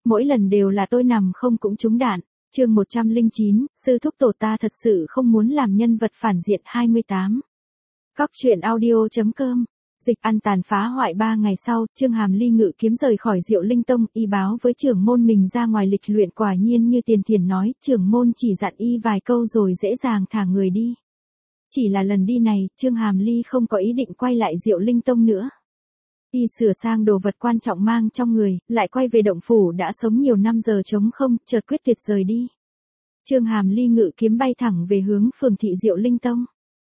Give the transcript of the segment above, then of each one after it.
mỗi lần đều là tôi nằm không cũng trúng đạn. Chương 109, sư thúc tổ ta thật sự không muốn làm nhân vật phản diện 28. Cóc truyện audio.com. Dịch ăn tàn phá hoại 3 ngày sau, Trương Hàm Ly ngự kiếm rời khỏi Diệu Linh Tông, y báo với trưởng môn mình ra ngoài lịch luyện, quả nhiên như Tiền Thiền nói, trưởng môn chỉ dặn y vài câu rồi dễ dàng thả người đi. Chỉ là lần đi này, Trương Hàm Ly không có ý định quay lại Diệu Linh Tông nữa. Y sửa sang đồ vật quan trọng mang trong người, lại quay về động phủ đã sống nhiều năm giờ trống không, chợt quyết tuyệt rời đi. Trương Hàm Ly ngự kiếm bay thẳng về hướng phường thị Diệu Linh Tông.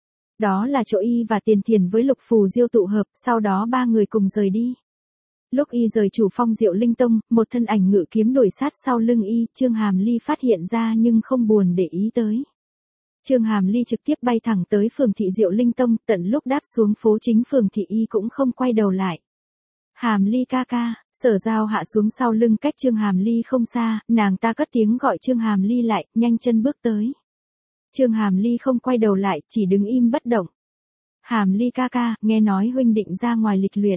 Đó là chỗ y và Tiền Thiền với Lục Phù Diêu tụ hợp, sau đó ba người cùng rời đi. Lúc y rời chủ phong Diệu Linh Tông, một thân ảnh ngự kiếm đuổi sát sau lưng y, Trương Hàm Ly phát hiện ra nhưng không buồn để ý tới. Trương Hàm Ly trực tiếp bay thẳng tới phường thị Diệu Linh Tông, tận lúc đáp xuống phố chính phường thị y cũng không quay đầu lại. Hàm Ly ca ca, Sở Giao hạ xuống sau lưng cách Trương Hàm Ly không xa, nàng ta cất tiếng gọi Trương Hàm Ly lại, nhanh chân bước tới. Trương Hàm Ly không quay đầu lại, chỉ đứng im bất động. Hàm Ly ca ca, nghe nói huynh định ra ngoài lịch luyện.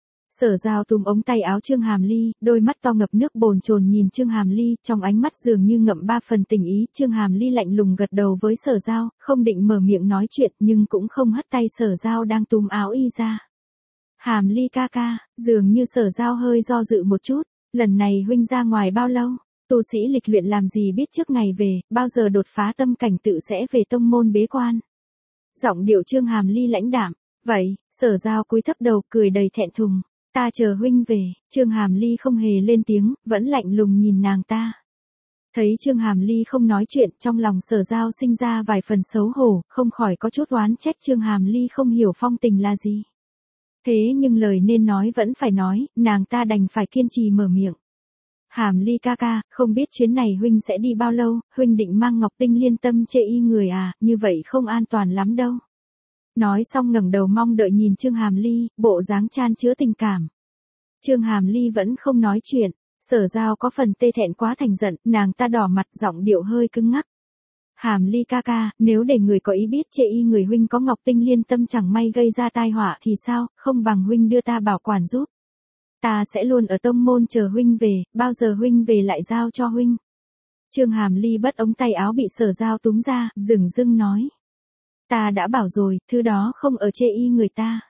Sở Giao túm ống tay áo Trương Hàm Ly, đôi mắt to ngập nước bồn chồn nhìn Trương Hàm Ly, trong ánh mắt dường như ngậm 3 phần tình ý. Trương Hàm Ly lạnh lùng gật đầu với Sở Giao, không định mở miệng nói chuyện nhưng cũng không hất tay Sở Giao đang túm áo y ra. Hàm Ly ca ca, dường như Sở Giao hơi do dự một chút, lần này huynh ra ngoài bao lâu? Tu sĩ lịch luyện làm gì biết trước ngày về, bao giờ đột phá tâm cảnh tự sẽ về tông môn bế quan. Giọng điệu Trương Hàm Ly lãnh đạm, vậy, Sở Giao cúi thấp đầu cười đầy thẹn thùng, ta chờ huynh về. Trương Hàm Ly không hề lên tiếng, vẫn lạnh lùng nhìn nàng ta. Thấy Trương Hàm Ly không nói chuyện, trong lòng Sở Giao sinh ra vài phần xấu hổ, không khỏi có chút oán trách Trương Hàm Ly không hiểu phong tình là gì. Thế nhưng lời nên nói vẫn phải nói, nàng ta đành phải kiên trì mở miệng. Hàm Ly ca ca, không biết chuyến này huynh sẽ đi bao lâu, huynh định mang Ngọc Tinh Liên Tâm chê y người à, như vậy không an toàn lắm đâu. Nói xong ngẩng đầu mong đợi nhìn Trương Hàm Ly, bộ dáng chan chứa tình cảm. Trương Hàm Ly vẫn không nói chuyện, Sở Giao có phần tê thẹn quá thành giận, nàng ta đỏ mặt, giọng điệu hơi cứng ngắc. Hàm Ly ca ca, nếu để người có ý biết chê y người huynh có Ngọc Tinh Liên Tâm chẳng may gây ra tai họa thì sao, không bằng huynh đưa ta bảo quản giúp. Ta sẽ luôn ở tông môn chờ huynh về, bao giờ huynh về lại giao cho huynh. Trương Hàm Ly bất ống tay áo bị Sở Giao túm ra, dửng dưng nói. Ta đã bảo rồi, thứ đó không ở chê y người ta.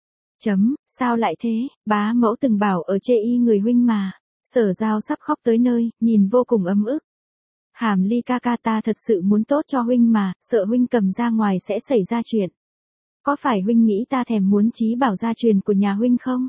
Sao lại thế, bá mẫu từng bảo ở chê y người huynh mà. Sở Giao sắp khóc tới nơi, nhìn vô cùng ấm ức. Hàm Ly ca ca, ta thật sự muốn tốt cho huynh mà, sợ huynh cầm ra ngoài sẽ xảy ra chuyện. Có phải huynh nghĩ ta thèm muốn trí bảo gia truyền của nhà huynh không?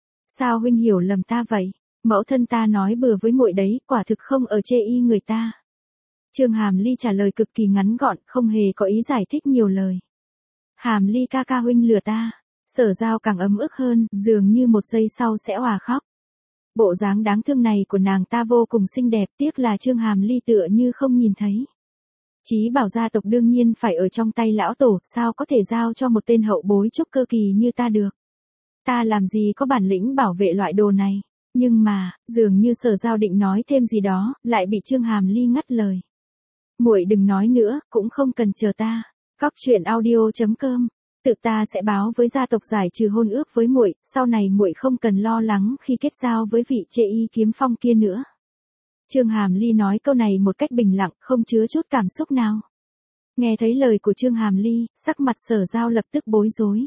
Sao huynh hiểu lầm ta vậy? Mẫu thân ta nói bừa với muội đấy, quả thực không ở chê y người ta. Trương Hàm Ly trả lời cực kỳ ngắn gọn, không hề có ý giải thích nhiều lời. Hàm Ly ca ca, huynh lừa ta. Sở Giao càng ấm ức hơn, dường như một giây sau sẽ òa khóc. Bộ dáng đáng thương này của nàng ta vô cùng xinh đẹp, tiếc là Trương Hàm Ly tựa như không nhìn thấy. Chí bảo gia tộc đương nhiên phải ở trong tay lão tổ, sao có thể giao cho một tên hậu bối trúc cơ kỳ như ta được. Ta làm gì có bản lĩnh bảo vệ loại đồ này. Nhưng mà, dường như Sở Giao định nói thêm gì đó, lại bị Trương Hàm Ly ngắt lời. Muội đừng nói nữa, cũng không cần chờ ta. Cóc truyện audio.com. Tự ta sẽ báo với gia tộc giải trừ hôn ước với muội, sau này muội không cần lo lắng khi kết giao với vị chê y kiếm phong kia nữa. Trương Hàm Ly nói câu này một cách bình lặng, không chứa chút cảm xúc nào. Nghe thấy lời của Trương Hàm Ly, sắc mặt Sở Giao lập tức bối rối.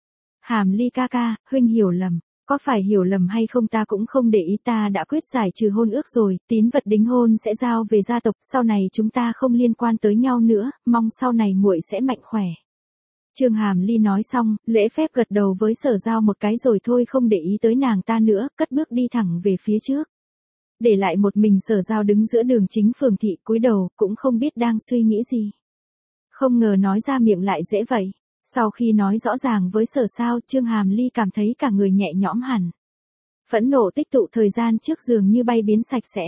Hàm Ly ca ca, huynh hiểu lầm. Có phải hiểu lầm hay không ta cũng không để ý, ta đã quyết giải trừ hôn ước rồi, tín vật đính hôn sẽ giao về gia tộc, sau này chúng ta không liên quan tới nhau nữa, mong sau này muội sẽ mạnh khỏe. Trương Hàm Ly nói xong, lễ phép gật đầu với Sở Giao một cái rồi thôi không để ý tới nàng ta nữa, cất bước đi thẳng về phía trước. Để lại một mình Sở Giao đứng giữa đường chính phường thị, cúi đầu, cũng không biết đang suy nghĩ gì. Không ngờ nói ra miệng lại dễ vậy. Sau khi nói rõ ràng với Sở Giao, Trương Hàm Ly cảm thấy cả người nhẹ nhõm hẳn. Phẫn nộ tích tụ thời gian trước dường như bay biến sạch sẽ.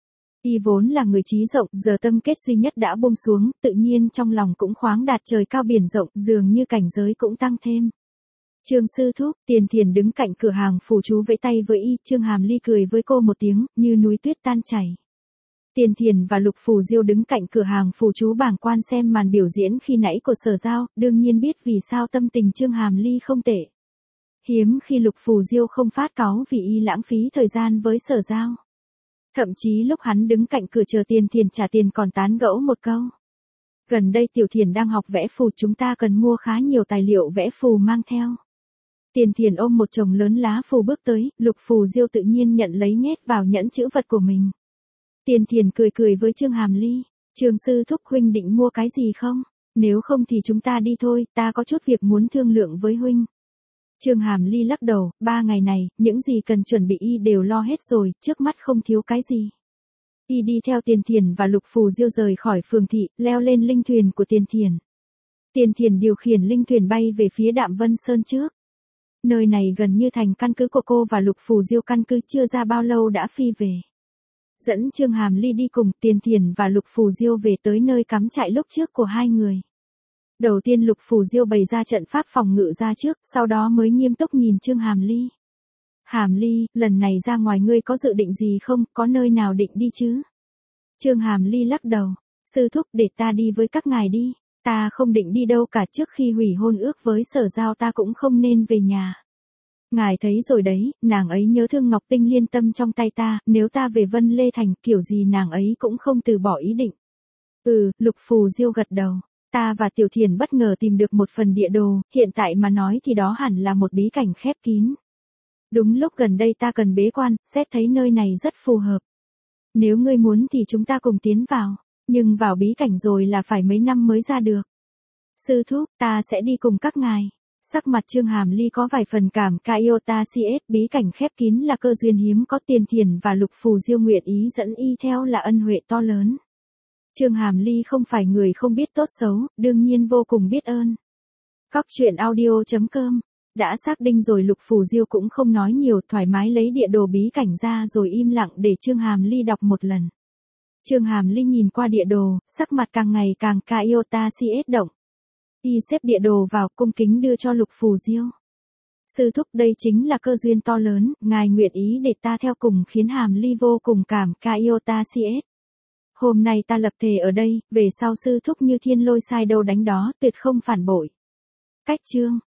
Y vốn là người trí rộng, giờ tâm kết duy nhất đã buông xuống, tự nhiên trong lòng cũng khoáng đạt trời cao biển rộng, dường như cảnh giới cũng tăng thêm. Trương sư thúc, Tiền Thiền đứng cạnh cửa hàng phù chú vẫy tay với y, Trương Hàm Ly cười với cô một tiếng, như núi tuyết tan chảy. Tiền Thiền và Lục Phù Diêu đứng cạnh cửa hàng phù chú bàng quan xem màn biểu diễn khi nãy của Sở Giao, đương nhiên biết vì sao tâm tình Trương Hàm Ly không tệ. Hiếm khi Lục Phù Diêu không phát cáu vì y lãng phí thời gian với Sở Giao. Thậm chí lúc hắn đứng cạnh cửa chờ Tiền Thiền trả tiền còn tán gẫu một câu. Gần đây Tiểu Thiền đang học vẽ phù, chúng ta cần mua khá nhiều tài liệu vẽ phù mang theo. Tiền Thiền ôm một chồng lớn lá phù bước tới, Lục Phù Diêu tự nhiên nhận lấy nhét vào nhẫn chữ vật của mình. Tiền Thiền cười cười với Trương Hàm Ly, Trương sư thúc huynh định mua cái gì không? Nếu không thì chúng ta đi thôi, ta có chút việc muốn thương lượng với huynh. Trương Hàm Ly lắc đầu, 3 ngày này, những gì cần chuẩn bị y đều lo hết rồi, trước mắt không thiếu cái gì. Y đi theo Tiền Thiền và Lục Phù Diêu rời khỏi phường thị, leo lên linh thuyền của Tiền Thiền. Tiền Thiền điều khiển linh thuyền bay về phía Đạm Vân Sơn trước. Nơi này gần như thành căn cứ của cô và Lục Phù Diêu, căn cứ chưa ra bao lâu đã phi về. Dẫn Trương Hàm Ly đi cùng, Tiền Thiền và Lục Phù Diêu về tới nơi cắm trại lúc trước của hai người. Đầu tiên Lục Phù Diêu bày ra trận pháp phòng ngự ra trước, sau đó mới nghiêm túc nhìn Trương Hàm Ly. Hàm Ly, lần này ra ngoài ngươi có dự định gì không, có nơi nào định đi chứ? Trương Hàm Ly lắc đầu, sư thúc để ta đi với các ngài đi, ta không định đi đâu cả, trước khi hủy hôn ước với Sở Giao ta cũng không nên về nhà. Ngài thấy rồi đấy, nàng ấy nhớ thương Ngọc Tinh Liên Tâm trong tay ta, nếu ta về Vân Lê Thành kiểu gì nàng ấy cũng không từ bỏ ý định. Lục Phù Diêu gật đầu. Ta và Tiểu Thiền bất ngờ tìm được một phần địa đồ, hiện tại mà nói thì đó hẳn là một bí cảnh khép kín. Đúng lúc gần đây ta cần bế quan, xét thấy nơi này rất phù hợp. Nếu ngươi muốn thì chúng ta cùng tiến vào, nhưng vào bí cảnh rồi là phải mấy năm mới ra được. Sư thúc, ta sẽ đi cùng các ngài. Sắc mặt Trương Hàm Ly có vài phần cảm Kaiota CS, bí cảnh khép kín là cơ duyên hiếm có, Tiền Thiền và Lục Phù Diêu nguyện ý dẫn y theo là ân huệ to lớn. Trương Hàm Ly không phải người không biết tốt xấu, đương nhiên vô cùng biết ơn. Cóc truyện audio.com. Đã xác định rồi, Lục Phù Diêu cũng không nói nhiều, thoải mái lấy địa đồ bí cảnh ra rồi im lặng để Trương Hàm Ly đọc một lần. Trương Hàm Ly nhìn qua địa đồ, sắc mặt càng ngày càng Kaiota CS động. Y xếp địa đồ vào, cung kính đưa cho Lục Phù Diêu. Sư thúc, đây chính là cơ duyên to lớn, ngài nguyện ý để ta theo cùng, khiến Hàm Ly vô cùng cảm Kaiota CS. Hôm nay ta lập thề ở đây, về sau sư thúc như thiên lôi sai đâu đánh đó, tuyệt không phản bội. Cách chương